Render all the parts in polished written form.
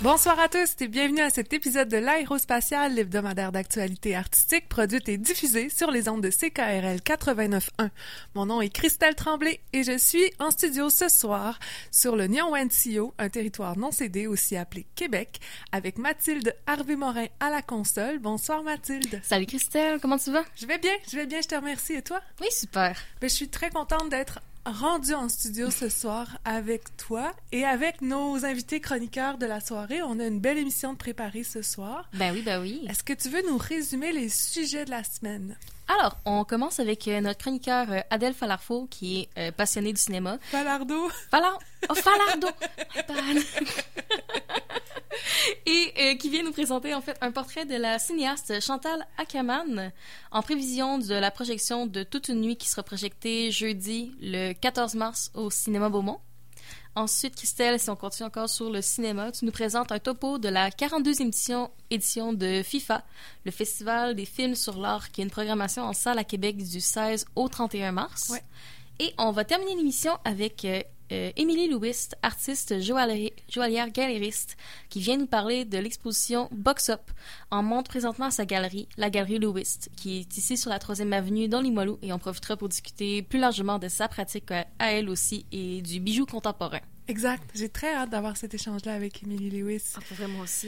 Bonsoir à tous et bienvenue à cet épisode de l'Aérospatiale, l'hebdomadaire d'actualité artistique produite et diffusée sur les ondes de CKRL 89.1. Mon nom est Christelle Tremblay et je suis en studio ce soir sur le Nyonwencio, un territoire non cédé aussi appelé Québec, avec Mathilde Harvey-Morin à la console. Bonsoir Mathilde. Salut Christelle, comment tu vas? Je vais bien, je te remercie. Et toi? Oui, super. Je suis très contente d'être rendu en studio ce soir avec toi et avec nos invités chroniqueurs de la soirée. On a une belle émission de préparer ce soir. Ben oui. Est-ce que tu veux nous résumer les sujets de la semaine? Alors, on commence avec notre chroniqueur Adèle Falardeau, qui est passionné du cinéma. Falardeau? Falardeau! Et qui vient nous présenter en fait un portrait de la cinéaste Chantal Akerman en prévision de la projection de Toute une nuit qui sera projetée jeudi le 14 mars au Cinéma Beaumont. Ensuite, Christelle, si on continue encore sur le cinéma, tu nous présentes un topo de la 42e édition de FIFA, le Festival des films sur l'art, qui est une programmation en salle à Québec du 16 au 31 mars. Ouais. Et on va terminer l'émission avec Émilie Lewis, artiste joaillière galériste, qui vient nous parler de l'exposition Box Up, en montre présentement à sa galerie, la Galerie Lewis, qui est ici sur la 3e avenue dans Limoilou, et on profitera pour discuter plus largement de sa pratique à elle aussi et du bijou contemporain. Exact. J'ai très hâte d'avoir cet échange-là avec Émilie Lewis. Ah, pour vrai, moi aussi.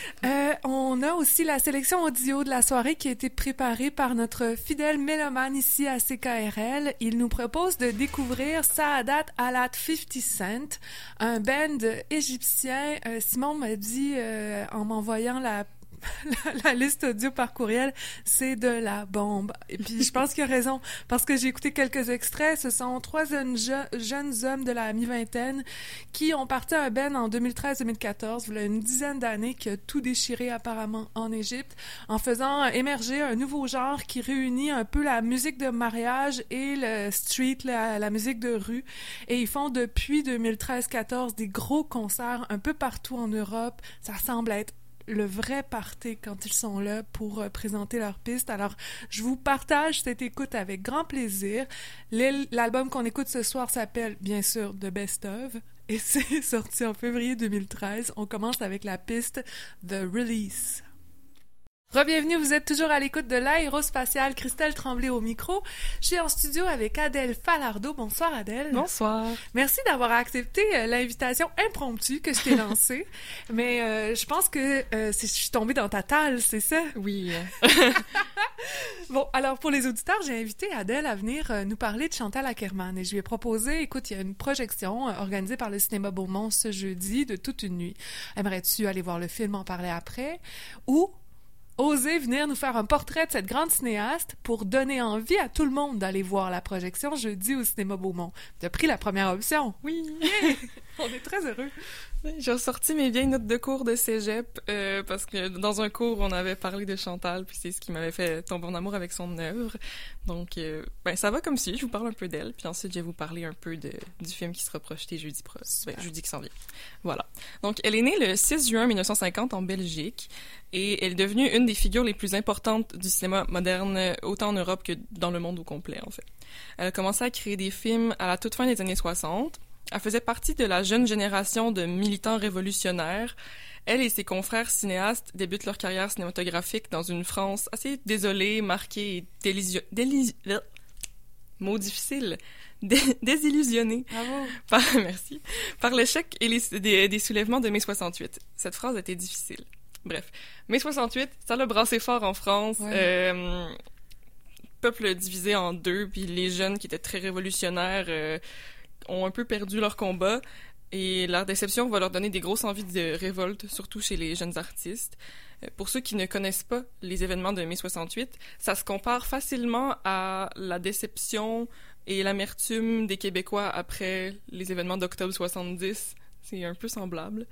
On a aussi la sélection audio de la soirée qui a été préparée par notre fidèle mélomane ici à CKRL. Il nous propose de découvrir Saadat Alat 50 Cent, un band égyptien. Simon m'a dit, en m'envoyant la liste audio par courriel, c'est de la bombe. Et puis, je pense qu'il a raison, parce que j'ai écouté quelques extraits. Ce sont trois jeunes hommes de la mi-vingtaine qui ont parti un band en 2013-2014, il y a une dizaine d'années, qui a tout déchiré apparemment en Égypte, en faisant émerger un nouveau genre qui réunit un peu la musique de mariage et le street, la musique de rue. Et ils font depuis 2013-14 des gros concerts un peu partout en Europe. Ça semble être le vrai party quand ils sont là pour présenter leur piste. Alors, je vous partage cette écoute avec grand plaisir. L'album qu'on écoute ce soir s'appelle, bien sûr, The Best Of, et c'est sorti en février 2013. On commence avec la piste The Release. Rebienvenue, vous êtes toujours à l'écoute de l'Aérospatiale, Christelle Tremblay au micro. Je suis en studio avec Adèle Falardeau. Bonsoir Adèle. Bonsoir. Merci d'avoir accepté l'invitation impromptue que je t'ai lancée. Mais je pense que je suis tombée dans ta talle, c'est ça? Oui. Bon, alors pour les auditeurs, j'ai invité Adèle à venir nous parler de Chantal Akerman. Et je lui ai proposé, écoute, il y a une projection organisée par le Cinéma Beaumont ce jeudi de Toute une nuit. Aimerais-tu aller voir le film, en parler après? Ou oser venir nous faire un portrait de cette grande cinéaste pour donner envie à tout le monde d'aller voir la projection jeudi au Cinéma Beaumont. Tu as pris la première option. Oui. Yeah! On est très heureux. J'ai ressorti mes vieilles notes de cours de cégep parce que dans un cours, on avait parlé de Chantal, puis c'est ce qui m'avait fait tomber en amour avec son œuvre. Donc, ça va comme si je vous parle un peu d'elle, puis ensuite, je vais vous parler un peu du film qui sera projeté jeudi qui s'en vient. Voilà. Donc, elle est née le 6 juin 1950 en Belgique, et elle est devenue une des figures les plus importantes du cinéma moderne, autant en Europe que dans le monde au complet, en fait. Elle a commencé à créer des films à la toute fin des années 60. Elle faisait partie de la jeune génération de militants révolutionnaires. Elle et ses confrères cinéastes débutent leur carrière cinématographique dans une France assez désolée, marquée et désillusionnée Bravo. par l'échec et des soulèvements de mai 68. Cette phrase était difficile. Bref, mai 68, ça l'a brassé fort en France. Ouais. Peuple divisé en deux, puis les jeunes qui étaient très révolutionnaires ont un peu perdu leur combat et leur déception va leur donner des grosses envies de révolte, surtout chez les jeunes artistes. Pour ceux qui ne connaissent pas les événements de mai 68, ça se compare facilement à la déception et l'amertume des Québécois après les événements d'octobre 70. C'est un peu semblable.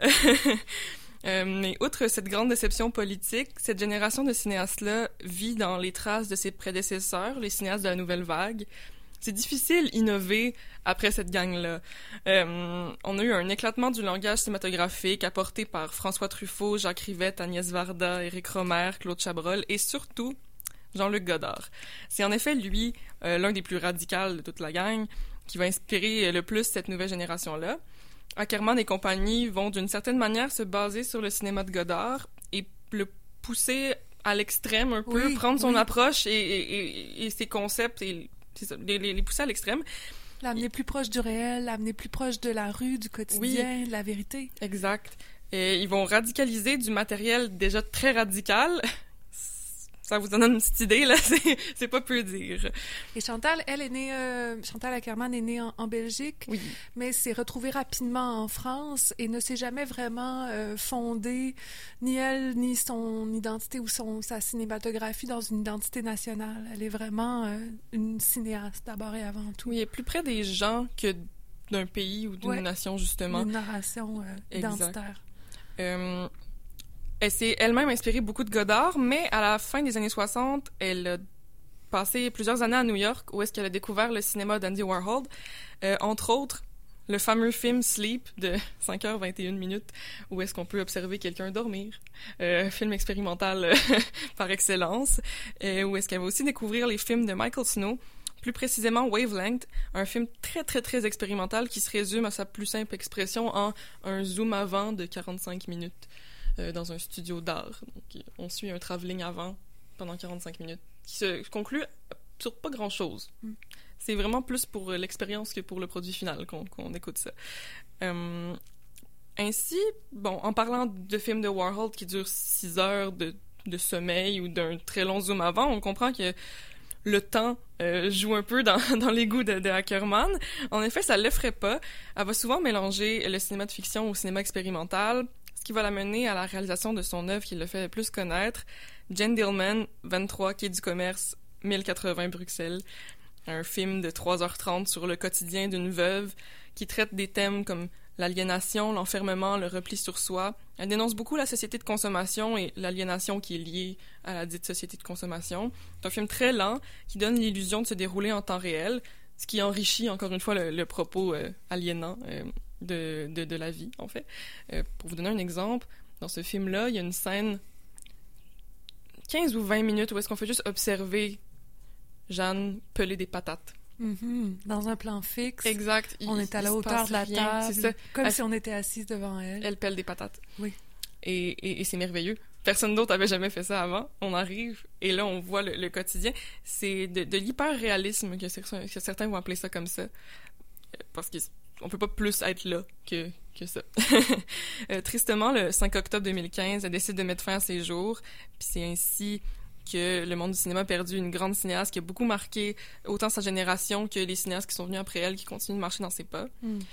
Mais outre cette grande déception politique, cette génération de cinéastes-là vit dans les traces de ses prédécesseurs, les cinéastes de la Nouvelle Vague. C'est difficile d'innover après cette gang-là. On a eu un éclatement du langage cinématographique apporté par François Truffaut, Jacques Rivette, Agnès Varda, Éric Rohmer, Claude Chabrol et surtout Jean-Luc Godard. C'est en effet lui, l'un des plus radicaux de toute la gang, qui va inspirer le plus cette nouvelle génération-là. Ackerman et compagnie vont d'une certaine manière se baser sur le cinéma de Godard et le pousser à l'extrême un peu, prendre son approche et ses concepts et c'est ça, les pousser à l'extrême. L'amener plus proche du réel, l'amener plus proche de la rue, du quotidien, de la vérité. Exact. Et ils vont radicaliser du matériel déjà très radical. Ça vous donne une petite idée, là, c'est pas peu dire. Et Chantal, elle est née, Chantal Ackerman est née en Belgique, mais s'est retrouvée rapidement en France et ne s'est jamais vraiment fondée, ni elle, ni son identité ou sa cinématographie dans une identité nationale. Elle est vraiment une cinéaste, d'abord et avant tout. Oui, elle est plus près des gens que d'un pays ou d'une nation, justement. Une narration identitaire. Elle s'est elle-même inspirée beaucoup de Godard, mais à la fin des années 60, elle a passé plusieurs années à New York, où est-ce qu'elle a découvert le cinéma d'Andy Warhol, entre autres le fameux film Sleep de 5h21, où est-ce qu'on peut observer quelqu'un dormir, film expérimental par excellence, où est-ce qu'elle va aussi découvrir les films de Michael Snow, plus précisément Wavelength, un film très très très expérimental qui se résume à sa plus simple expression en un zoom avant de 45 minutes. Dans un studio d'art. Donc, on suit un travelling avant pendant 45 minutes qui se conclut sur pas grand-chose. C'est vraiment plus pour l'expérience que pour le produit final qu'on écoute ça. Ainsi, en parlant de films de Warhol qui durent 6 heures de sommeil ou d'un très long zoom avant, on comprend que le temps joue un peu dans les goûts de Ackerman. En effet, ça l'effraie pas. Elle va souvent mélanger le cinéma de fiction au cinéma expérimental, ce qui va l'amener à la réalisation de son œuvre qui le fait le plus connaître, Jane Dillman, 23 quai du Commerce, 1080 Bruxelles, un film de 3h30 sur le quotidien d'une veuve qui traite des thèmes comme l'aliénation, l'enfermement, le repli sur soi. Elle dénonce beaucoup la société de consommation et l'aliénation qui est liée à la dite société de consommation. C'est un film très lent qui donne l'illusion de se dérouler en temps réel, ce qui enrichit encore une fois le propos aliénant de la vie, en fait. Pour vous donner un exemple, dans ce film-là, il y a une scène 15 ou 20 minutes où est-ce qu'on fait juste observer Jeanne peler des patates. Dans un plan fixe. Exact. On est à la hauteur de la table, c'est ça. comme si on était assise devant elle. Elle pèle des patates. Oui. Et c'est merveilleux. Personne d'autre avait jamais fait ça avant. On arrive, et là, on voit le quotidien. C'est de l'hyper-réalisme que certains vont appeler ça comme ça. Parce qu'on peut pas plus être là que ça. Tristement, le 5 octobre 2015, elle décide de mettre fin à ses jours, puis c'est ainsi que le monde du cinéma a perdu une grande cinéaste qui a beaucoup marqué autant sa génération que les cinéastes qui sont venus après elle, qui continuent de marcher dans ses pas.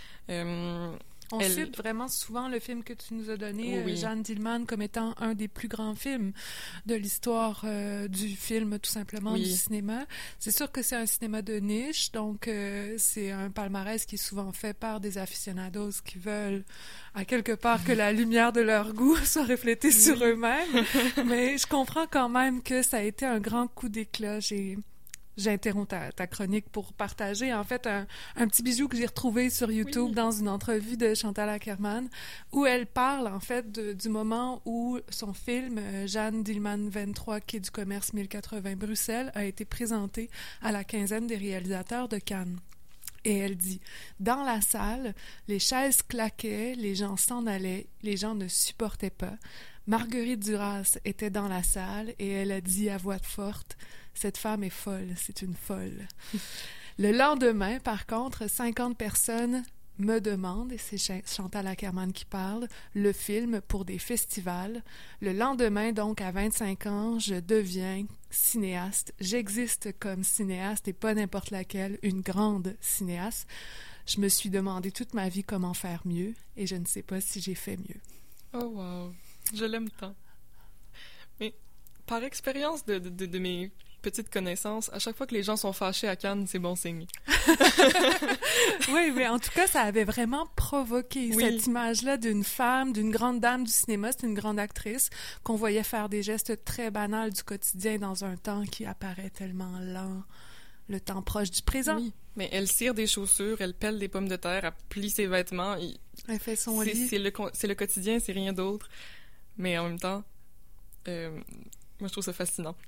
On cite vraiment souvent le film que tu nous as donné, Jeanne Dillman, comme étant un des plus grands films de l'histoire du film, tout simplement, du cinéma. C'est sûr que c'est un cinéma de niche, donc c'est un palmarès qui est souvent fait par des aficionados qui veulent, à quelque part, que la lumière de leur goût soit reflétée sur eux-mêmes. Mais je comprends quand même que ça a été un grand coup d'éclat. J'interromps ta chronique pour partager, en fait, un petit bijou que j'ai retrouvé sur YouTube dans une entrevue de Chantal Ackerman, où elle parle, en fait, du moment où son film, Jeanne Dillman 23, quai du Commerce 1080 Bruxelles, a été présenté à la quinzaine des réalisateurs de Cannes. Et elle dit, dans la salle, les chaises claquaient, les gens s'en allaient, les gens ne supportaient pas. Marguerite Duras était dans la salle et elle a dit à voix forte, « Cette femme est folle, c'est une folle. » Le lendemain, par contre, 50 personnes me demandent, et c'est Chantal Ackerman qui parle, le film pour des festivals. Le lendemain, donc, à 25 ans, je deviens cinéaste. J'existe comme cinéaste et pas n'importe laquelle, une grande cinéaste. Je me suis demandé toute ma vie comment faire mieux et je ne sais pas si j'ai fait mieux. Oh wow! Je l'aime tant. Mais par expérience de mes petites connaissances, à chaque fois que les gens sont fâchés à Cannes, c'est bon signe. Oui, mais en tout cas, ça avait vraiment provoqué cette image-là d'une femme, d'une grande dame du cinéma, c'est une grande actrice, qu'on voyait faire des gestes très banals du quotidien dans un temps qui apparaît tellement lent, le temps proche du présent. Oui, mais elle cire des chaussures, elle pèle des pommes de terre, elle plie ses vêtements. Elle fait son lit. C'est le quotidien, c'est rien d'autre. Mais en même temps, Moi, je trouve ça fascinant.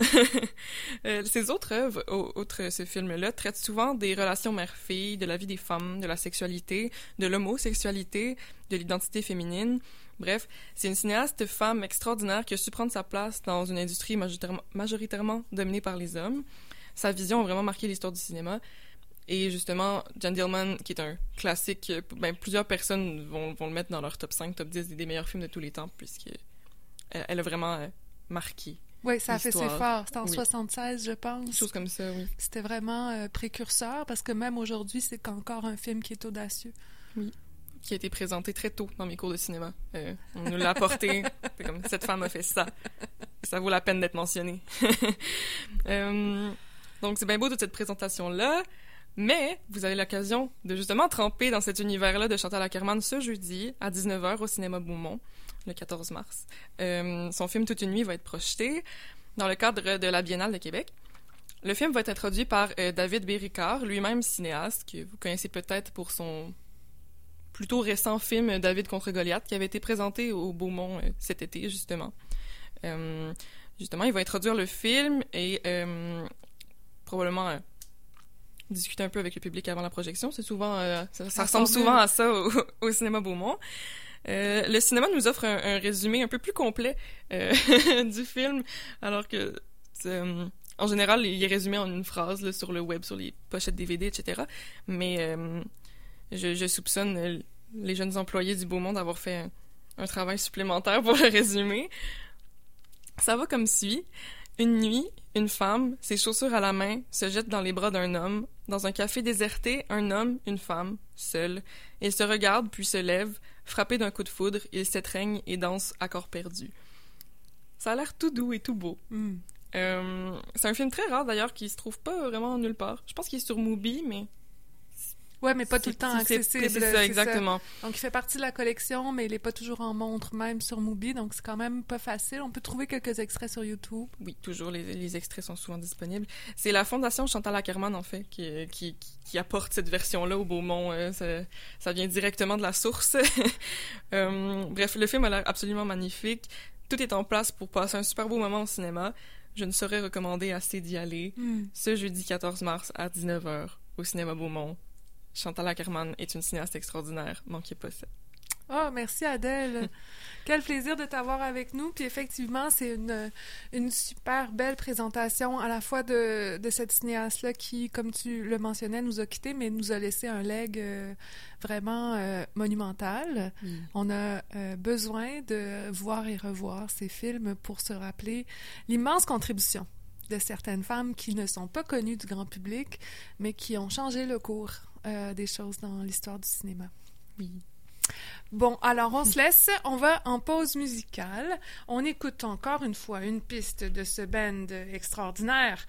Ses autres œuvres, outre ce film-là, traitent souvent des relations mère-fille, de la vie des femmes, de la sexualité, de l'homosexualité, de l'identité féminine. Bref, c'est une cinéaste femme extraordinaire qui a su prendre sa place dans une industrie majoritairement dominée par les hommes. Sa vision a vraiment marqué l'histoire du cinéma. Et justement, Gentleman, qui est un classique, plusieurs personnes vont le mettre dans leur top 5, top 10 des meilleurs films de tous les temps, puisqu'elle a vraiment marqué. Oui, ça a fait ses forts. C'était en Oui. 76, je pense. Quelque chose comme ça, oui. C'était vraiment précurseur, parce que même aujourd'hui, c'est encore un film qui est audacieux. Oui. Qui a été présenté très tôt dans mes cours de cinéma. On nous l'a apporté. C'est comme, cette femme a fait ça. Ça vaut la peine d'être mentionné. Donc, c'est bien beau toute cette présentation-là, mais vous avez l'occasion de justement tremper dans cet univers-là de Chantal Akerman ce jeudi à 19h au cinéma Beaumont, le 14 mars. Son film Toute une nuit va être projeté dans le cadre de la Biennale de Québec. Le film va être introduit par David B. Ricard, lui-même cinéaste, que vous connaissez peut-être pour son plutôt récent film David contre Goliath, qui avait été présenté au Beaumont cet été, justement. Justement, il va introduire le film et probablement discuter un peu avec le public avant la projection. C'est souvent, ça ressemble souvent à ça au cinéma Beaumont. Le cinéma nous offre un résumé un peu plus complet du film, alors que en général, il est résumé en une phrase là, sur le web, sur les pochettes DVD, etc. Mais je soupçonne les jeunes employés du Beaumont d'avoir fait un travail supplémentaire pour le résumer. Ça va comme suit. Une nuit, une femme, ses chaussures à la main, se jette dans les bras d'un homme. Dans un café déserté, un homme, une femme, seuls. Ils se regardent puis se lèvent. Frappés d'un coup de foudre, ils s'étreignent et dansent à corps perdu. Ça a l'air tout doux et tout beau. C'est un film très rare, d'ailleurs, qui se trouve pas vraiment nulle part. Je pense qu'il est sur Mubi, mais... Ouais, mais pas tout le temps accessible. C'est ça, exactement. Ça. Donc, il fait partie de la collection, mais il n'est pas toujours en montre, même sur Mubi, donc c'est quand même pas facile. On peut trouver quelques extraits sur YouTube. Oui, toujours, les extraits sont souvent disponibles. C'est la Fondation Chantal Akerman, en fait, qui apporte cette version-là au Beaumont. Ça vient directement de la source. Bref, le film a l'air absolument magnifique. Tout est en place pour passer un super beau moment au cinéma. Je ne saurais recommander assez d'y aller. Ce jeudi 14 mars à 19h au cinéma Beaumont. Chantal Akerman est une cinéaste extraordinaire. Manquez pas ça. Oh, merci Adèle. Quel plaisir de t'avoir avec nous. Puis effectivement, c'est une super belle présentation à la fois de cette cinéaste-là qui, comme tu le mentionnais, nous a quittés, mais nous a laissé un legs vraiment monumental. On a besoin de voir et revoir ces films pour se rappeler l'immense contribution de certaines femmes qui ne sont pas connues du grand public, mais qui ont changé le cours des choses dans l'histoire du cinéma. Oui. Bon, alors on se laisse, on va en pause musicale. On écoute encore une fois une piste de ce band extraordinaire.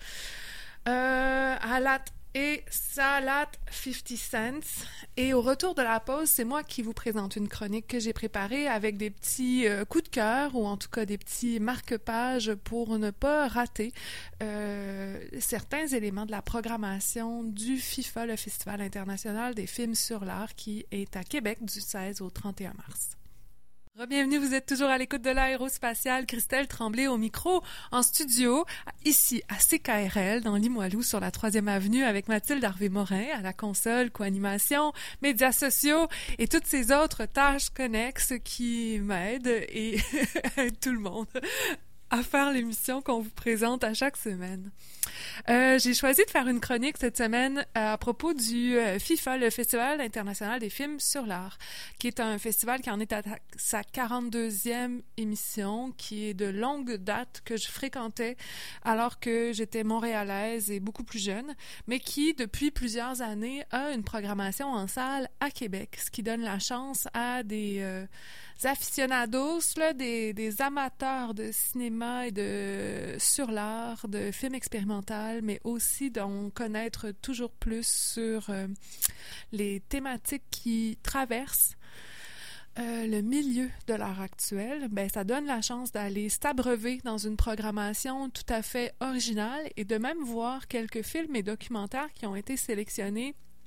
Alat et Salat 50 Cents. Et au retour de la pause, c'est moi qui vous présente une chronique que j'ai préparée avec des petits coups de cœur ou en tout cas des petits marque-pages pour ne pas rater certains éléments de la programmation du FIFA, le Festival international des films sur l'art qui est à Québec du 16 au 31 mars. Bienvenue, vous êtes toujours à l'écoute de l'Aérospatiale. Christelle Tremblay au micro, en studio, ici à CKRL, dans Limoilou, sur la 3e avenue, avec Mathilde Harvey-Morin, à la console, co-animation, médias sociaux et toutes ces autres tâches connexes qui m'aident et tout le monde à faire l'émission qu'on vous présente à chaque semaine. J'ai choisi de faire une chronique cette semaine à propos du FIFA, le Festival international des films sur l'art, qui est un festival qui en est à sa 42e émission, qui est de longue date, que je fréquentais alors que j'étais montréalaise et beaucoup plus jeune, mais qui, depuis plusieurs années, a une programmation en salle à Québec, ce qui donne la chance à des aficionados, là, des amateurs de cinéma et de sur l'art, de films expérimentaux, mais aussi d'en connaître toujours plus sur les thématiques qui traversent le milieu de l'art actuel. Ben, ça donne la chance d'aller s'abreuver dans une programmation tout à fait originale et de même voir quelques films et documentaires qui ont été sélectionnés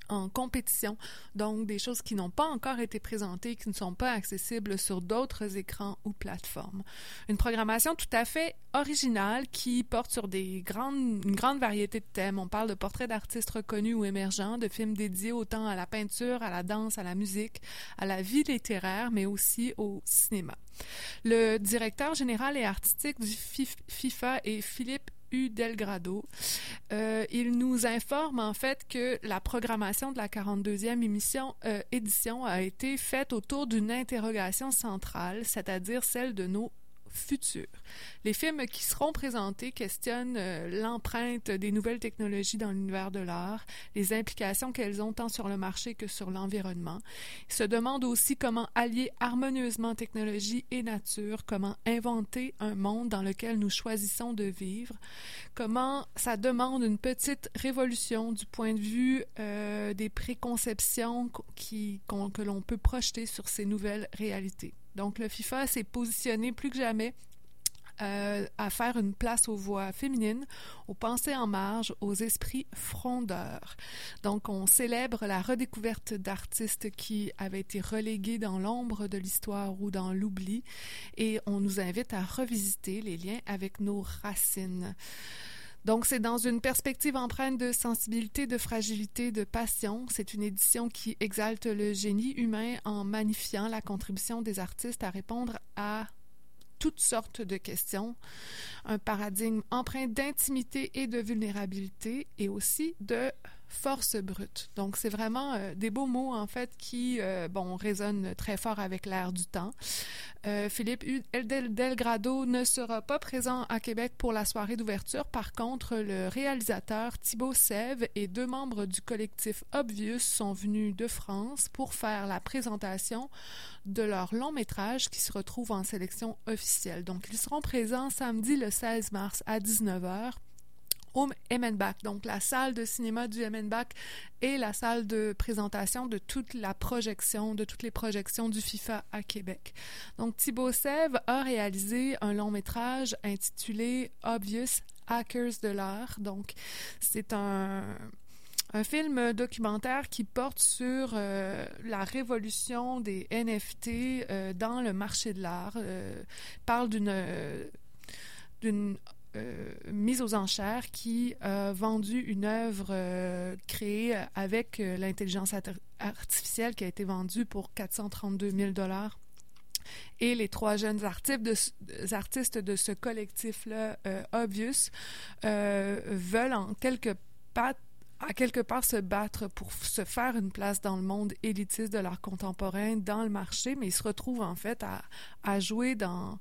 en compétition, donc des choses qui n'ont pas encore été présentées, qui ne sont pas accessibles sur d'autres écrans ou plateformes. Une programmation tout à fait originale qui porte sur une grande variété de thèmes. On parle de portraits d'artistes reconnus ou émergents, de films dédiés autant à la peinture, à la danse, à la musique, à la vie littéraire, mais aussi au cinéma. Le directeur général et artistique du FIFA est Philippe Delgado. Il nous informe en fait que la programmation de la 42e édition a été faite autour d'une interrogation centrale, c'est-à-dire celle de nos futurs. Les films qui seront présentés questionnent l'empreinte des nouvelles technologies dans l'univers de l'art, les implications qu'elles ont tant sur le marché que sur l'environnement. Ils se demandent aussi comment allier harmonieusement technologie et nature, comment inventer un monde dans lequel nous choisissons de vivre, comment ça demande une petite révolution du point de vue des préconceptions que l'on peut projeter sur ces nouvelles réalités. Donc, le FIFA s'est positionné plus que jamais à faire une place aux voix féminines, aux pensées en marge, aux esprits frondeurs. Donc, on célèbre la redécouverte d'artistes qui avaient été relégués dans l'ombre de l'histoire ou dans l'oubli, et on nous invite à revisiter les liens avec nos racines. Donc, c'est dans une perspective empreinte de sensibilité, de fragilité, de passion. C'est une édition qui exalte le génie humain en magnifiant la contribution des artistes à répondre à toutes sortes de questions. Un paradigme empreint d'intimité et de vulnérabilité et aussi de force brute. Donc, c'est vraiment des beaux mots, en fait, qui, résonnent très fort avec l'air du temps. Philippe Delgado ne sera pas présent à Québec pour la soirée d'ouverture. Par contre, le réalisateur Thibaut Sèvres et 2 membres du collectif Obvious sont venus de France pour faire la présentation de leur long métrage qui se retrouve en sélection officielle. Donc, ils seront présents samedi le 16 mars à 19h. Au Emmenbach, donc la salle de cinéma du Emmenbach et la salle de présentation de toutes les projections du FIFA à Québec. Donc Thibaut Sèvres a réalisé un long métrage intitulé Obvious Hackers de l'art. Donc c'est un film documentaire qui porte sur la révolution des NFT dans le marché de l'art. Parle d'une mise aux enchères qui a vendu une œuvre créée avec l'intelligence artificielle qui a été vendue pour 432 000 $. Et les 3 jeunes artistes de ce collectif-là, Obvious, veulent à quelque part se battre pour se faire une place dans le monde élitiste de l'art contemporain, dans le marché, mais ils se retrouvent en fait à jouer dans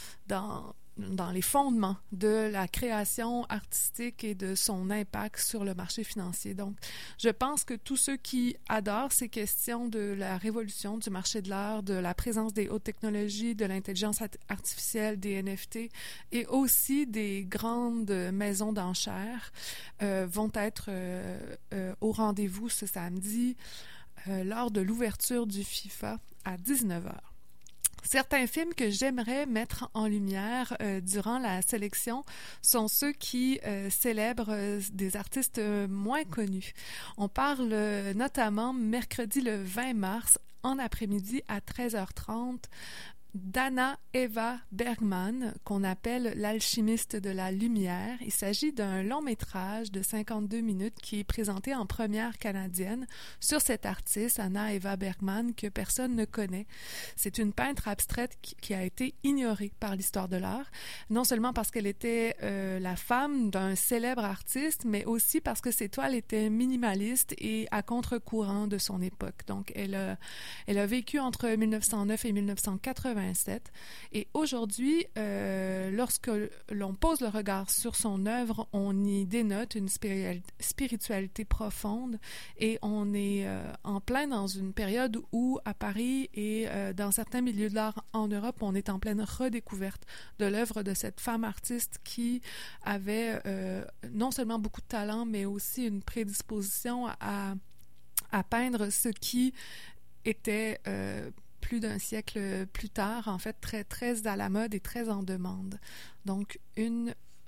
les fondements de la création artistique et de son impact sur le marché financier. Donc, je pense que tous ceux qui adorent ces questions de la révolution du marché de l'art, de la présence des hautes technologies, de l'intelligence artificielle, des NFT et aussi des grandes maisons d'enchères vont être au rendez-vous ce samedi lors de l'ouverture du FIFA à 19h. Certains films que j'aimerais mettre en lumière durant la sélection sont ceux qui célèbrent des artistes moins connus. On parle notamment mercredi le 20 mars en après-midi à 13h30 d'Anna Eva Bergman, qu'on appelle l'alchimiste de la lumière. Il s'agit d'un long métrage de 52 minutes qui est présenté en première canadienne sur cette artiste, Anna Eva Bergman, que personne ne connaît. C'est une peintre abstraite qui a été ignorée par l'histoire de l'art, non seulement parce qu'elle était la femme d'un célèbre artiste, mais aussi parce que ses toiles étaient minimalistes et à contre-courant de son époque. Donc, elle a vécu entre 1909 et 1980. Et aujourd'hui, lorsque l'on pose le regard sur son œuvre, on y dénote une spiritualité profonde et on est en plein dans une période où, à Paris et dans certains milieux de l'art en Europe, on est en pleine redécouverte de l'œuvre de cette femme artiste qui avait non seulement beaucoup de talent, mais aussi une prédisposition à peindre ce qui était plus d'un siècle plus tard, en fait, très, très à la mode et très en demande. Donc, une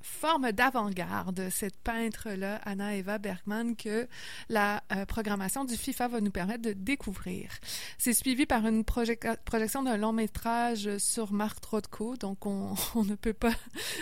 forme d'avant-garde, cette peintre-là, Anna Eva Bergman, que la programmation du FIFA va nous permettre de découvrir. C'est suivi par une projection d'un long métrage sur Mark Rothko, donc on ne peut pas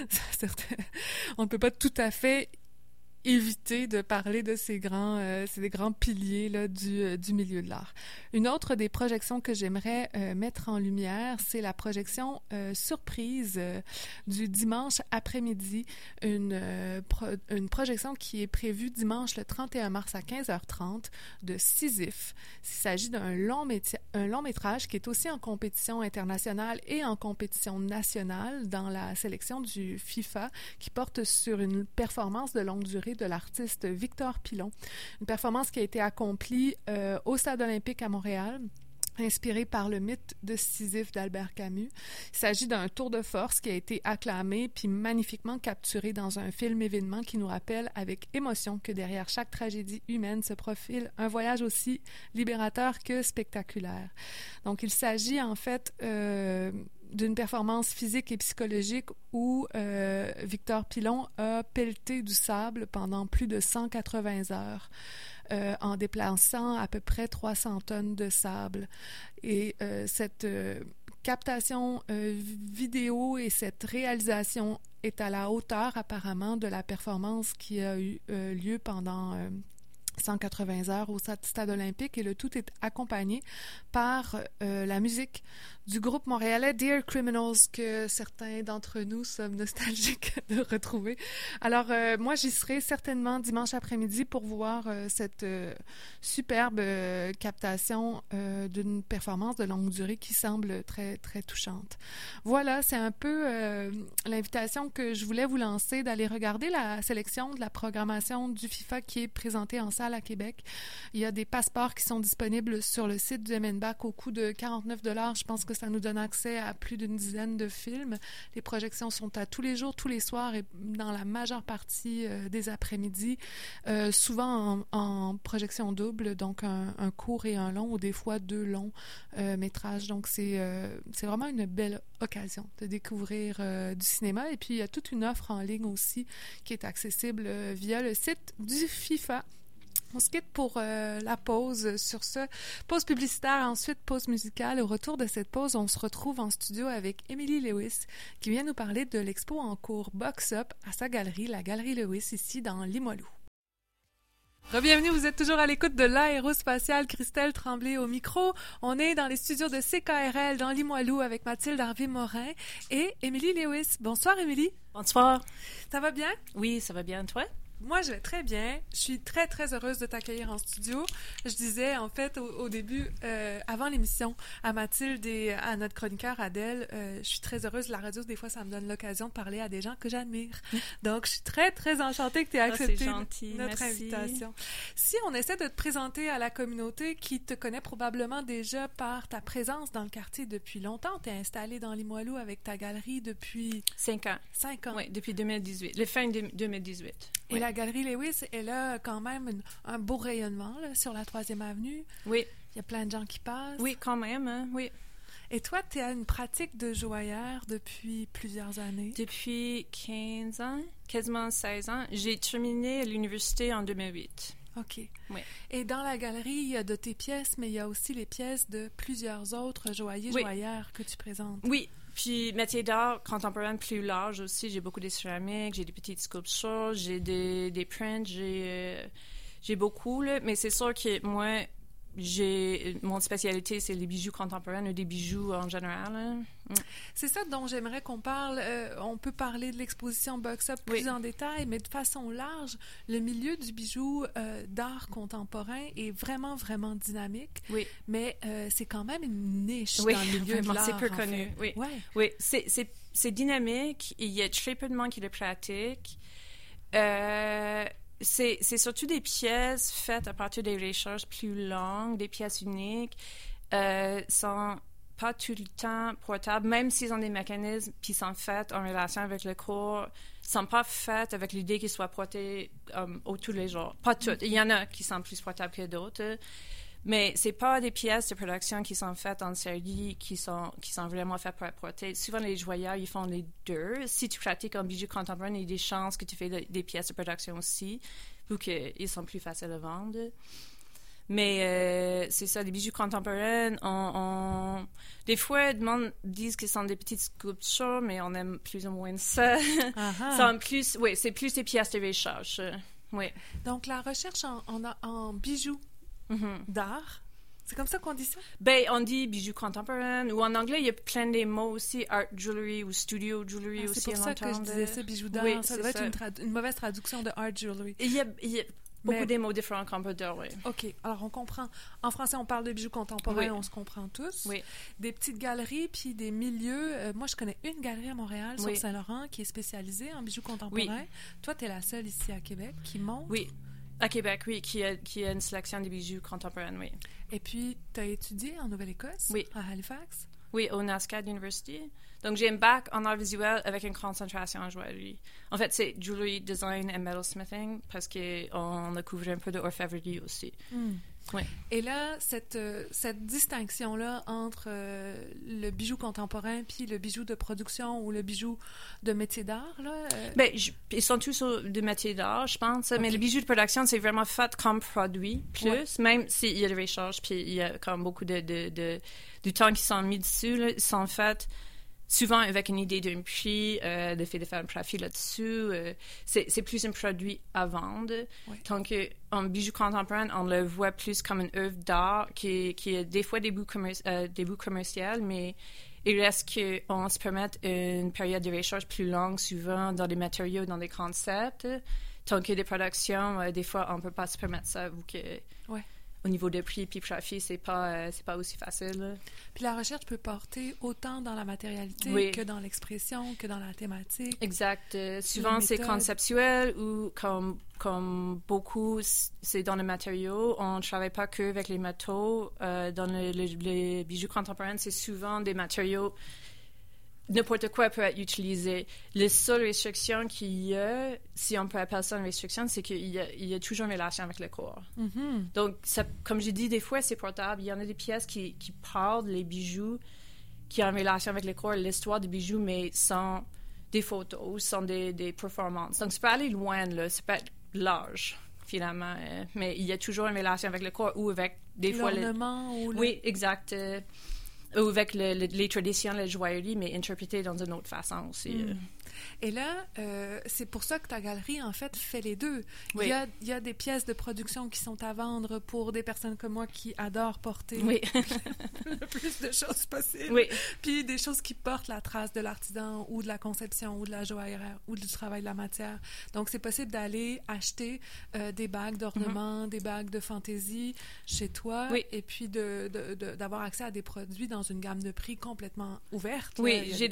tout à fait éviter de parler de ces des grands piliers là, du milieu de l'art. Une autre des projections que j'aimerais mettre en lumière, c'est la projection surprise du dimanche après-midi, une projection qui est prévue dimanche le 31 mars à 15h30 de Sisyphe. Il s'agit d'un long métrage qui est aussi en compétition internationale et en compétition nationale dans la sélection du FIFA, qui porte sur une performance de longue durée de l'artiste Victor Pilon. Une performance qui a été accomplie au Stade olympique à Montréal, inspiré par le mythe de Sisyphe d'Albert Camus. Il s'agit d'un tour de force qui a été acclamé puis magnifiquement capturé dans un film événement qui nous rappelle avec émotion que derrière chaque tragédie humaine se profile un voyage aussi libérateur que spectaculaire. Donc, il s'agit en fait d'une performance physique et psychologique où Victor Pilon a pelleté du sable pendant plus de 180 heures. En déplaçant à peu près 300 tonnes de sable. Et cette captation vidéo et cette réalisation est à la hauteur apparemment de la performance qui a eu lieu pendant 180 heures au Stade olympique, et le tout est accompagné par la musique du groupe montréalais Dear Criminals, que certains d'entre nous sommes nostalgiques de retrouver. Alors, moi, j'y serai certainement dimanche après-midi pour voir cette superbe captation d'une performance de longue durée qui semble très, très touchante. Voilà, c'est un peu l'invitation que je voulais vous lancer, d'aller regarder la sélection de la programmation du FIFA qui est présentée en salle à Québec. Il y a des passeports qui sont disponibles sur le site du MNBAC au coût de 49 $. Je pense que ça nous donne accès à plus d'une dizaine de films. Les projections sont à tous les jours, tous les soirs et dans la majeure partie des après-midi, souvent en projection double, donc un court et un long, ou des fois 2 longs métrages. Donc c'est vraiment une belle occasion de découvrir du cinéma. Et puis il y a toute une offre en ligne aussi qui est accessible via le site du FIFA. On se quitte pour la pause. Sur ce, pause publicitaire, ensuite pause musicale. Au retour de cette pause, on se retrouve en studio avec Emily Lewis qui vient nous parler de l'expo en cours Box Up à sa galerie, la Galerie Lewis, ici dans Limoilou. Re-bienvenue, vous êtes toujours à l'écoute de l'aérospatiale, Christelle Tremblay au micro. On est dans les studios de CKRL dans Limoilou avec Mathilde Harvey-Morin et Emily Lewis. Bonsoir Emily. Bonsoir. Ça va bien? Oui, ça va bien, toi? Moi, je vais très bien. Je suis très, très heureuse de t'accueillir en studio. Je disais, en fait, au début, avant l'émission, à Mathilde et à notre chroniqueur Adèle, je suis très heureuse de la radio. Des fois, ça me donne l'occasion de parler à des gens que j'admire. Donc, je suis très, très enchantée que tu aies accepté notre invitation. Si on essaie de te présenter à la communauté qui te connaît probablement déjà par ta présence dans le quartier depuis longtemps, tu es installée dans Limoilou avec ta galerie depuis... 5 ans. 5 ans. Oui, depuis 2018, le fin de 2018. Et la Galerie Lewis, elle a quand même un beau rayonnement là, sur la 3e avenue. Oui. Il y a plein de gens qui passent. Oui, quand même, hein? Oui. Et toi, tu as une pratique de joaillère depuis plusieurs années? Depuis 15 ans, quasiment 16 ans. J'ai terminé à l'université en 2008. OK. Oui. Et dans la galerie, il y a de tes pièces, mais il y a aussi les pièces de plusieurs autres joailliers, joaillères que tu présentes. Oui. Puis, métier d'art contemporain plus large aussi. J'ai beaucoup de céramiques, j'ai des petites sculptures, j'ai des prints, j'ai beaucoup, là. Mais c'est sûr que moi, mon spécialité, c'est les bijoux contemporains ou des bijoux en général, hein. C'est ça dont j'aimerais qu'on parle. On peut parler de l'exposition Box Up plus en détail, mais de façon large, le milieu du bijou d'art contemporain est vraiment, vraiment dynamique. Oui. Mais c'est quand même une niche dans le milieu de l'art. C'est peu connu. Oui, oui. C'est dynamique. Il y a très peu de monde qui le pratique. C'est surtout des pièces faites à partir des recherches plus longues, des pièces uniques, sont pas tout le temps portables, même s'ils ont des mécanismes qui sont faits en relation avec le corps, sont pas faits avec l'idée qu'ils soient portés tous les jours. Pas toutes. Il y en a qui sont plus portables que d'autres. Mais c'est pas des pièces de production qui sont faites en série, qui sont vraiment faites pour la porter. Souvent, les joailleurs, ils font les deux. Si tu pratiques en bijoux contemporain, il y a des chances que tu fais des pièces de production aussi, vu qu'ils sont plus faciles à vendre. Mais c'est ça, les bijoux contemporains, des fois, les gens disent que ce sont des petites sculptures, mais on aime plus ou moins ça. C'est plus des pièces de recherche. Oui. Donc, la recherche en bijoux d'art, c'est comme ça qu'on dit ça? Ben, on dit bijoux contemporains, ou en anglais, il y a plein de mots aussi, art jewelry ou studio jewelry aussi. C'est pour ça que je disais ça, bijoux d'art. Oui, ça doit être une mauvaise traduction de art jewelry. Il y a beaucoup de mots différents qu'on peut dire, oui. OK. Alors, on comprend. En français, on parle de bijoux contemporains, on se comprend tous. Oui. Des petites galeries, puis des milieux. Moi, je connais une galerie à Montréal, sur Saint-Laurent, qui est spécialisée en bijoux contemporains. Oui. Toi, tu es la seule ici à Québec qui montre. Oui. À Québec, oui, qui a une sélection de bijoux contemporains, oui. Et puis, tu as étudié en Nouvelle-Écosse? Oui. À Halifax? Oui, au NSCAD University. Donc, j'ai un bac en art visuel avec une concentration en joaillerie. En fait, c'est jewelry design and metalsmithing parce qu'on a couvert un peu de orfèvrerie aussi. Oui. Et là, cette distinction-là entre le bijou contemporain puis le bijou de production ou le bijou de métier d'art, là... Ben, ils sont tous de métier d'art, je pense. Okay. Mais le bijou de production, c'est vraiment fait comme produit, plus. Même s'il y a des recharges, puis il y a comme beaucoup du temps qui sont mis dessus, là, ils sont faits souvent avec une idée d'un prix, de faire un profit là-dessus. C'est plus un produit à vendre. Oui. Donc, en bijou contemporain, on le voit plus comme une œuvre d'art qui a des fois des bouts commerciaux, mais il reste qu'on se permette une période de recherche plus longue, souvent dans des matériaux, dans des concepts. Tant que des productions, des fois, on ne peut pas se permettre ça, vu que... Ouais. Au niveau de prix puis profit, c'est pas aussi facile. Puis la recherche peut porter autant dans la matérialité que dans l'expression, que dans la thématique. Exact. Souvent, c'est conceptuel ou comme beaucoup, c'est dans les matériaux. On ne travaille pas que avec les métaux. Dans les bijoux contemporains, c'est souvent des matériaux. N'importe quoi peut être utilisé. La seule restriction qu'il y a, si on peut appeler ça une restriction, c'est qu'il y a toujours une relation avec le corps. Mm-hmm. Donc, ça, comme j'ai dit, des fois, c'est portable. Il y en a des pièces qui parlent des bijoux, qui ont une relation avec le corps, l'histoire des bijoux, mais sans des photos, sans des performances. Donc, ça peut aller loin, là. Ça peut être large, finalement. Mais il y a toujours une relation avec le corps ou avec, des fois... L'ornement ou... Oui, exact. Ou avec les traditions, la joaillerie, mais interprétées dans une autre façon aussi. Et là, c'est pour ça que ta galerie, en fait, fait les deux. Oui. Il y a des pièces de production qui sont à vendre pour des personnes comme moi qui adorent porter le plus de choses possible. Oui. Puis des choses qui portent la trace de l'artisan ou de la conception ou de la joaillerie ou du travail de la matière. Donc, c'est possible d'aller acheter des bagues d'ornement, des bagues de fantaisie chez toi et puis d'avoir accès à des produits dans une gamme de prix complètement ouverte. Oui, j'ai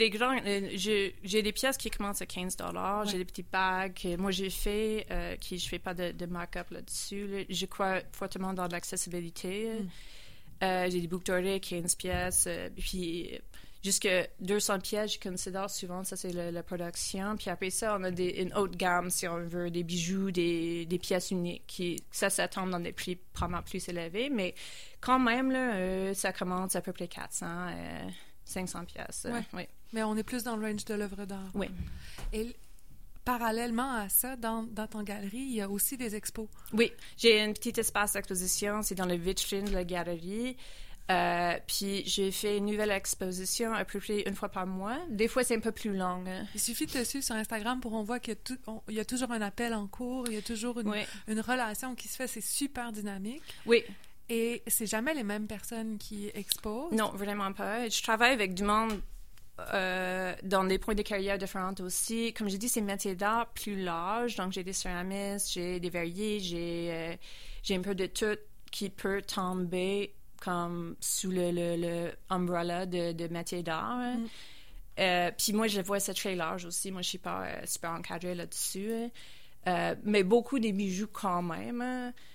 des pièces qui commencent à 15 $. J'ai des petites bagues que moi j'ai fait, je fais pas de markup là-dessus. Là. Je crois fortement dans l'accessibilité. J'ai des boucles d'oreilles 15 pièces, puis jusqu'à 200 pièces, je considère souvent, ça c'est la production. Puis après ça, on a une haute gamme, si on veut, des bijoux, des pièces uniques. Ça tombe dans des prix probablement plus élevés, mais quand même, là, ça commence à peu près 400, 500 pièces. Oui. Mais on est plus dans le range de l'œuvre d'art. Oui. Et parallèlement à ça, dans ton galerie, il y a aussi des expos. Oui, j'ai un petit espace d'exposition, c'est dans le vitrine de la galerie. Puis j'ai fait une nouvelle exposition à peu près une fois par mois. Des fois, c'est un peu plus long. Il suffit de te suivre sur Instagram pour on voit qu'il y a toujours un appel en cours, il y a toujours une relation qui se fait, c'est super dynamique. Oui. Et c'est jamais les mêmes personnes qui exposent? Non, vraiment pas. Je travaille avec du monde dans des points de carrière différents aussi. Comme j'ai dit, c'est un métier d'art plus large. Donc, j'ai des céramistes, j'ai des verriers, j'ai un peu de tout qui peut tomber comme sous le umbrella de métier d'art. Puis moi, je vois ça très large aussi. Moi, je suis pas super encadrée là-dessus. Mais beaucoup des bijoux quand même.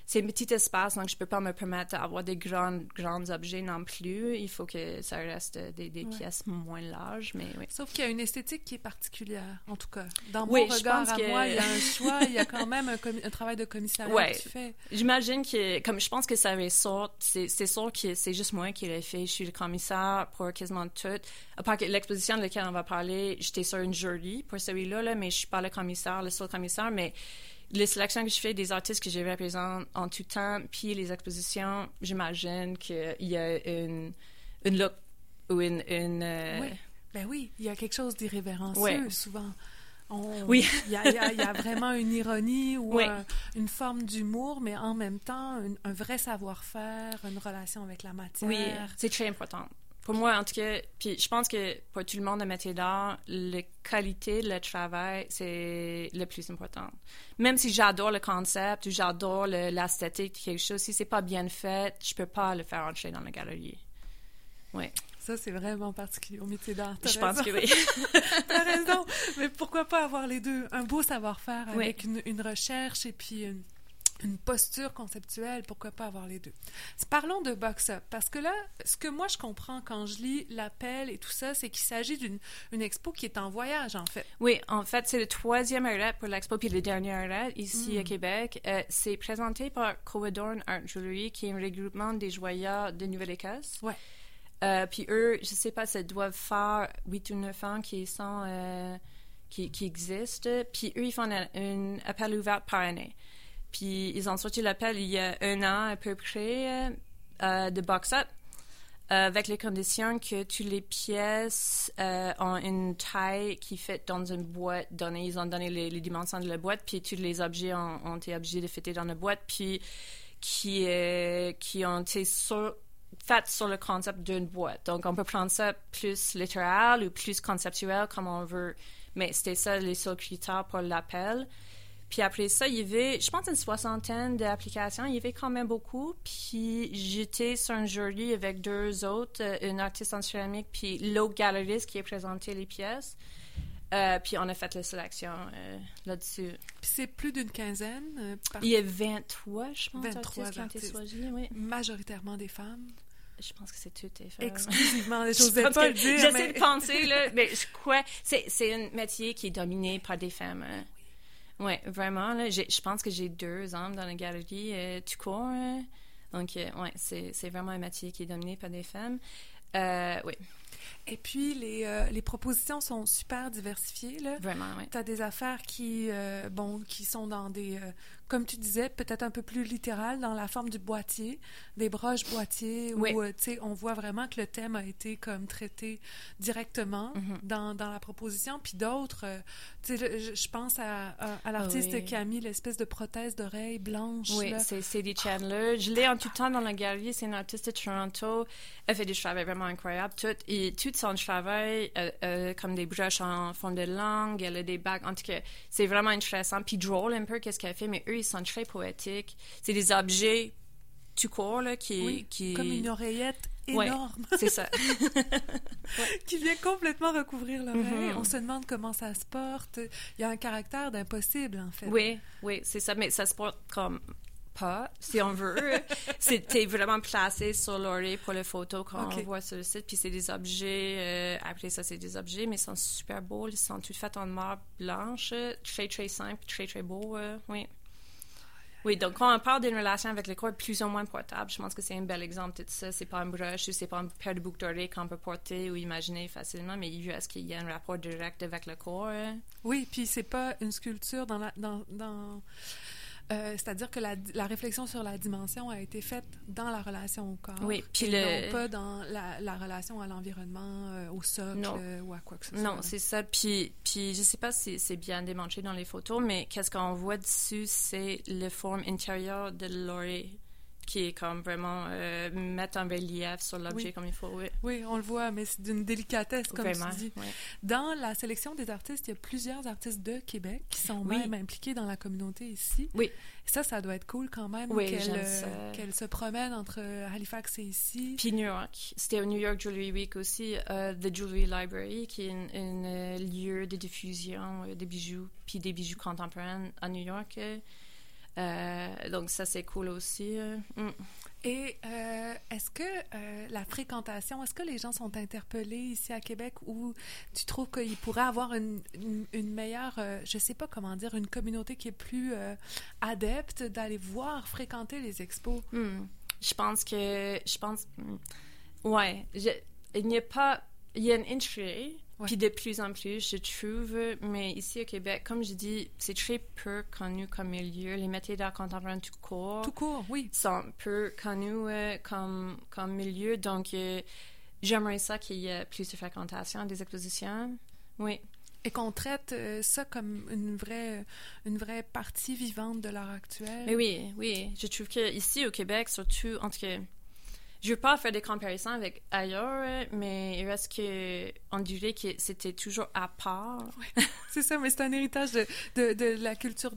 c'est un petit espace, donc je peux pas me permettre d'avoir des grands objets non plus. Il faut que ça reste des pièces moins larges, mais oui. Sauf qu'il y a une esthétique qui est particulière, en tout cas. Dans mon Oui, regard à moi, il y a un choix, il y a quand même un travail de commissariat que tu fais. J'imagine que, comme je pense que ça ressort, c'est sûr que c'est juste moi qui l'ai fait. Je suis le commissaire pour quasiment tout. À part que l'exposition de laquelle on va parler, j'étais sur une jury pour celui-là, là, mais je suis pas le seul commissaire, mais les sélections que je fais des artistes que je représente en tout temps, puis les expositions, j'imagine qu'il y a une look ou une Oui. Ben oui, il y a quelque chose d'irrévérencieux, souvent. Oui. Il y a vraiment une ironie ou Oui. une forme d'humour, mais en même temps, un vrai savoir-faire, une relation avec la matière. Oui, c'est très important. Pour moi, en tout cas, puis je pense que pour tout le monde en métier d'art, la qualité de le travail, c'est le plus important. Même si j'adore le concept ou j'adore l'esthétique de quelque chose, si c'est pas bien fait, je peux pas le faire entrer dans la galerie. Oui. Ça, c'est vraiment particulier au métier d'art. Je pense que oui. T'as raison. Mais pourquoi pas avoir les deux? Un beau savoir-faire avec une recherche et puis une posture conceptuelle, pourquoi pas avoir les deux? Parlons de Box-Up, parce que là, ce que moi je comprends quand je lis l'appel et tout ça, c'est qu'il s'agit d'une expo qui est en voyage, en fait. Oui, en fait, c'est le 3e arrêt pour l'expo, puis le dernier arrêt ici à Québec. C'est présenté par Cowadorn Art Jewelry, qui est un regroupement des joyaux de Nouvelle-Écosse. Ouais. Puis eux, je sais pas, ça doivent faire 8 ou 9 ans qu'ils sont, qui existent. Puis eux, ils font un appel ouvert par année. Puis ils ont sorti l'appel il y a 1 an à peu près de Box-Up avec les conditions que toutes les pièces ont une taille qui fait dans une boîte donnée. Ils ont donné les dimensions de la boîte, puis tous les objets ont été obligés de fitter dans la boîte, puis qui ont été faites sur le concept d'une boîte. Donc, on peut prendre ça plus littéral ou plus conceptuel comme on veut. Mais c'était ça les seuls critères pour l'appel. Puis après ça, il y avait, je pense, une 60aine d'applications. Il y avait quand même beaucoup. Puis j'étais sur un jury avec 2 autres, une artiste en céramique, puis l'autre galeriste qui a présenté les pièces. Puis on a fait la sélection là-dessus. Puis c'est plus d'une quinzaine. Il y a 23, je pense, 23 artistes qui ont été artistes. choisis, oui. Majoritairement des femmes. Je pense que c'est toutes des femmes. Exclusivement, je n'osais pas le dire. J'essaie de penser, là, mais je crois c'est un métier qui est dominé par des femmes. Oui, vraiment, là, je pense que j'ai 2 hommes dans la galerie tout court. Donc, oui, c'est vraiment un métier qui est dominé par des femmes. Oui. Et puis, les propositions sont super diversifiées, là. Vraiment, oui. Tu as des affaires qui sont dans des, comme tu disais, peut-être un peu plus littérales, dans la forme du boîtier, des broches boîtiers, Oui. où, tu sais, on voit vraiment que le thème a été comme traité directement dans la proposition. Puis d'autres, tu sais, je pense à l'artiste qui a mis l'espèce de prothèse d'oreille blanche. Oui, là. c'est Sadie Chandler. Je l'ai en tout temps dans la galerie. C'est une artiste de Toronto. Elle fait du travail vraiment incroyable. Tout son travail, comme des broches en fond de langue, elle a des bagues. En tout cas, c'est vraiment intéressant. Puis drôle un peu qu'est-ce qu'elle fait, mais eux, ils sont très poétiques. C'est des objets tout court, là, qui... Comme une oreillette énorme. Ouais, c'est ça. Qui vient complètement recouvrir l'oreille. On se demande comment ça se porte. Il y a un caractère d'impossible, en fait. Oui, c'est ça. Mais ça se porte comme pas, si on veut. C'était vraiment placé sur l'oreille pour les photos qu'on voit sur le site. Puis c'est des objets, après ça, c'est des objets, mais ils sont super beaux. Ils sont tous faits en marbre blanche. Très, très simple, très, très beau. Oui. Oui, donc quand on parle d'une relation avec le corps plus ou moins portable, je pense que c'est un bel exemple de ça. C'est pas une broche ou c'est pas une paire de boucles d'oreilles qu'on peut porter ou imaginer facilement, mais est-ce qu'il y a un rapport direct avec le corps? Oui, puis c'est pas une sculpture c'est-à-dire que la réflexion sur la dimension a été faite dans la relation au corps. Oui, puis non pas dans la relation à l'environnement, au socle ou à quoi que ce soit. Non, c'est ça. Puis je sais pas si c'est bien démontré dans les photos, mais qu'est-ce qu'on voit dessus, c'est la forme intérieure de l'oreille qui est comme vraiment mettre en relief sur l'objet comme il faut. Oui. Oui, on le voit, mais c'est d'une délicatesse, comme vraiment, tu dis. Oui. Dans la sélection des artistes, il y a plusieurs artistes de Québec qui sont même impliqués dans la communauté ici. Oui. Ça doit être cool quand même qu'elle se promène entre Halifax et ici. Puis New York. C'était au New York Jewelry Week aussi, The Jewelry Library, qui est un lieu de diffusion des bijoux, puis des bijoux contemporains à New York. Donc ça, c'est cool aussi. Et est-ce que la fréquentation, est-ce que les gens sont interpellés ici à Québec ou tu trouves qu'ils pourraient avoir une meilleure, je sais pas comment dire, une communauté qui est plus adepte d'aller voir, fréquenter les expos? Ouais, il n'y a pas, il y a un intérêt, Ouais. puis de plus en plus, je trouve, mais ici au Québec, comme je dis, c'est très peu connu comme milieu. Les métiers d'art contemporain tout court Oui. sont peu connus comme milieu, donc j'aimerais ça qu'il y ait plus de fréquentation des expositions. Oui. Et qu'on traite ça comme une vraie partie vivante de l'art actuel. Mais oui. Je trouve que ici au Québec, surtout, en tout cas, je veux pas faire des comparaisons avec ailleurs, mais il reste que on dirait que c'était toujours à part. Ouais, c'est ça, mais c'est un héritage de la culture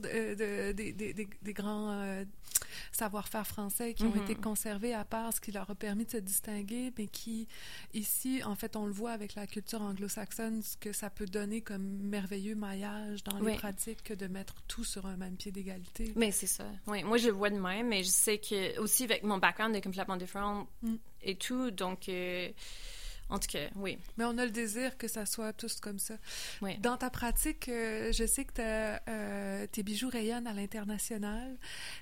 des grands savoir-faire français qui ont été conservés à part, ce qui leur a permis de se distinguer, mais qui, ici, en fait, on le voit avec la culture anglo-saxonne, ce que ça peut donner comme merveilleux maillage dans les pratiques que de mettre tout sur un même pied d'égalité. Mais c'est ça. Oui, moi, je le vois de même, mais je sais que, aussi, avec mon background est complètement différent et tout, donc... En tout cas, oui. Mais on a le désir que ça soit tous comme ça. Oui. Dans ta pratique, je sais que tes bijoux rayonnent à l'international.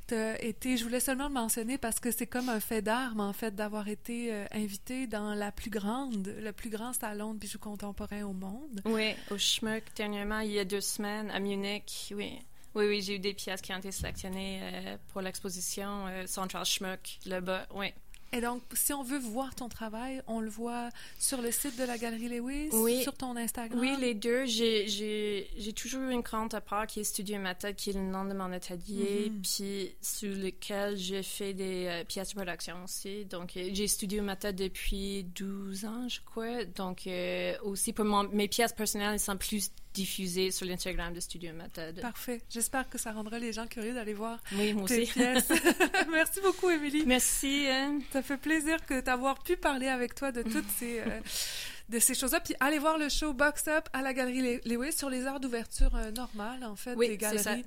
Je voulais seulement le mentionner parce que c'est comme un fait d'armes, en fait, d'avoir été invité dans le plus grand salon de bijoux contemporains au monde. Oui, au Schmuck, dernièrement, il y a 2 semaines, à Munich, oui. Oui, j'ai eu des pièces qui ont été sélectionnées pour l'exposition Central Schmuck, là-bas, oui. Et donc, si on veut voir ton travail, on le voit sur le site de la Galerie Lewis, sur ton Instagram? Oui, les deux. J'ai toujours eu une compte à part qui est Studio Méthode, qui est le nom de mon atelier, puis sur lequel j'ai fait des pièces de production aussi. Donc, j'ai Studio Méthode depuis 12 ans, je crois. Donc, aussi pour mes pièces personnelles, elles sont plus diffusées sur l'Instagram de Studio Méthode. Parfait. J'espère que ça rendra les gens curieux d'aller voir moi tes aussi. pièces. Merci beaucoup, Émilie. Merci. Ça fait plaisir d'avoir pu parler avec toi de toutes ces choses-là. Puis allez voir le show Box Up à la Galerie Lewis sur les heures d'ouverture normales, en fait, des galeries. C'est ça.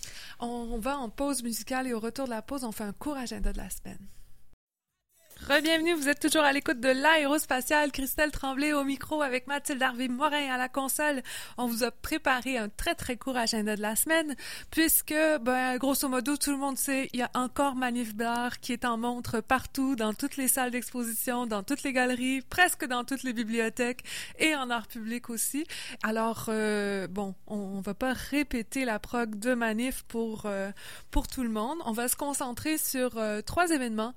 On va en pause musicale et au retour de la pause, on fait un court agenda de la semaine. Re-bienvenue, vous êtes toujours à l'écoute de l'Aérospatiale. Christelle Tremblay au micro avec Mathilde Harvey-Morin à la console. On vous a préparé un très très court agenda de la semaine puisque, grosso modo, tout le monde sait, il y a encore Manif Bar qui est en montre partout, dans toutes les salles d'exposition, dans toutes les galeries, presque dans toutes les bibliothèques et en art public aussi. Alors, on va pas répéter la prog de Manif pour tout le monde. On va se concentrer sur 3 événements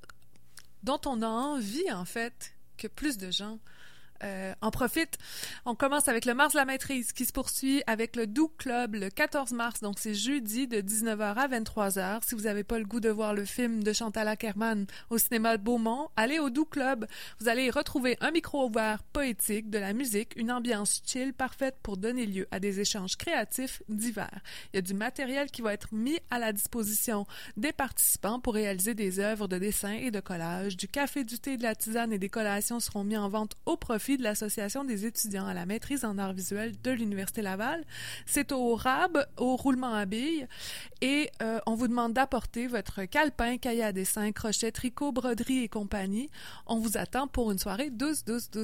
dont on a envie, en fait, que plus de gens en profitent. On commence avec le Mars de la Maîtrise qui se poursuit avec le Doux Club le 14 mars, donc c'est jeudi de 19h à 23h. Si vous n'avez pas le goût de voir le film de Chantal Akerman au cinéma de Beaumont, allez au Doux Club. Vous allez y retrouver un micro ouvert poétique, de la musique, une ambiance chill parfaite pour donner lieu à des échanges créatifs divers. Il y a du matériel qui va être mis à la disposition des participants pour réaliser des œuvres de dessin et de collage. Du café, du thé, de la tisane et des collations seront mis en vente au profit de l'Association des étudiants à la maîtrise en arts visuels de l'Université Laval. C'est au RAB, au roulement à billes, et on vous demande d'apporter votre calepin, cahier à dessin, crochet, tricot, broderie et compagnie. On vous attend pour une soirée douce.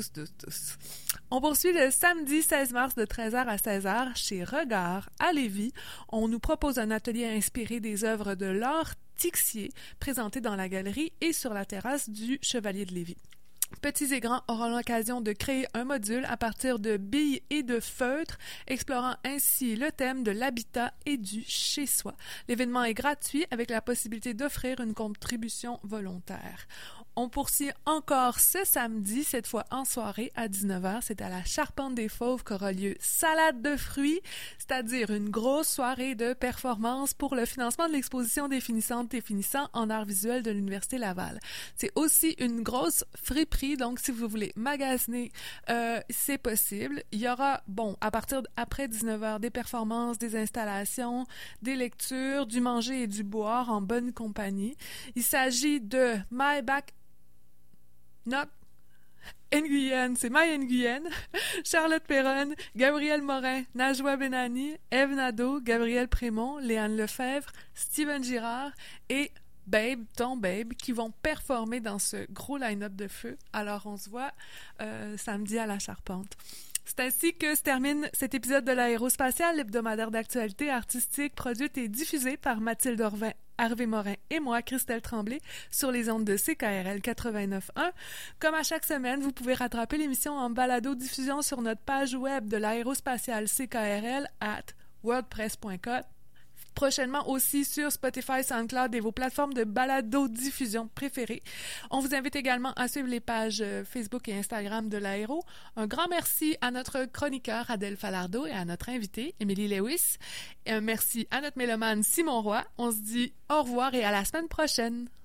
On poursuit le samedi 16 mars de 13h à 16h chez Regard à Lévis. On nous propose un atelier inspiré des œuvres de Laure Tixier, présenté dans la galerie et sur la terrasse du Chevalier de Lévis. Petits et grands auront l'occasion de créer un module à partir de billes et de feutres, explorant ainsi le thème de l'habitat et du chez-soi. L'événement est gratuit avec la possibilité d'offrir une contribution volontaire. On poursuit encore ce samedi, cette fois en soirée à 19h. C'est à la Charpente des Fauves qu'aura lieu Salade de fruits, c'est-à-dire une grosse soirée de performance pour le financement de l'exposition des finissantes et finissants en arts visuels de l'Université Laval. C'est aussi une grosse friperie, donc si vous voulez magasiner, c'est possible. Il y aura, à partir après 19h, des performances, des installations, des lectures, du manger et du boire en bonne compagnie. Il s'agit de My Back Not Nguyen, c'est Maya Nguyen, Charlotte Perron, Gabriel Morin, Najwa Benani, Eve Nadeau, Gabriel Prémont, Léane Lefebvre, Steven Girard et Babe, ton Babe, qui vont performer dans ce gros line-up de feu. Alors, on se voit samedi à la Charpente. C'est ainsi que se termine cet épisode de l'Aérospatiale, l'hebdomadaire d'actualité artistique produite et diffusée par Mathilde Orvin, Hervé Morin et moi, Christelle Tremblay, sur les ondes de CKRL 89.1. Comme à chaque semaine, vous pouvez rattraper l'émission en balado-diffusion sur notre page web de l'Aérospatiale CKRL @wordpress.com. Prochainement aussi sur Spotify, SoundCloud et vos plateformes de balado-diffusion préférées. On vous invite également à suivre les pages Facebook et Instagram de l'Aéro. Un grand merci à notre chroniqueur Adèle Falardeau et à notre invitée Émilie Lewis. Et un merci à notre mélomane Simon Roy. On se dit au revoir et à la semaine prochaine.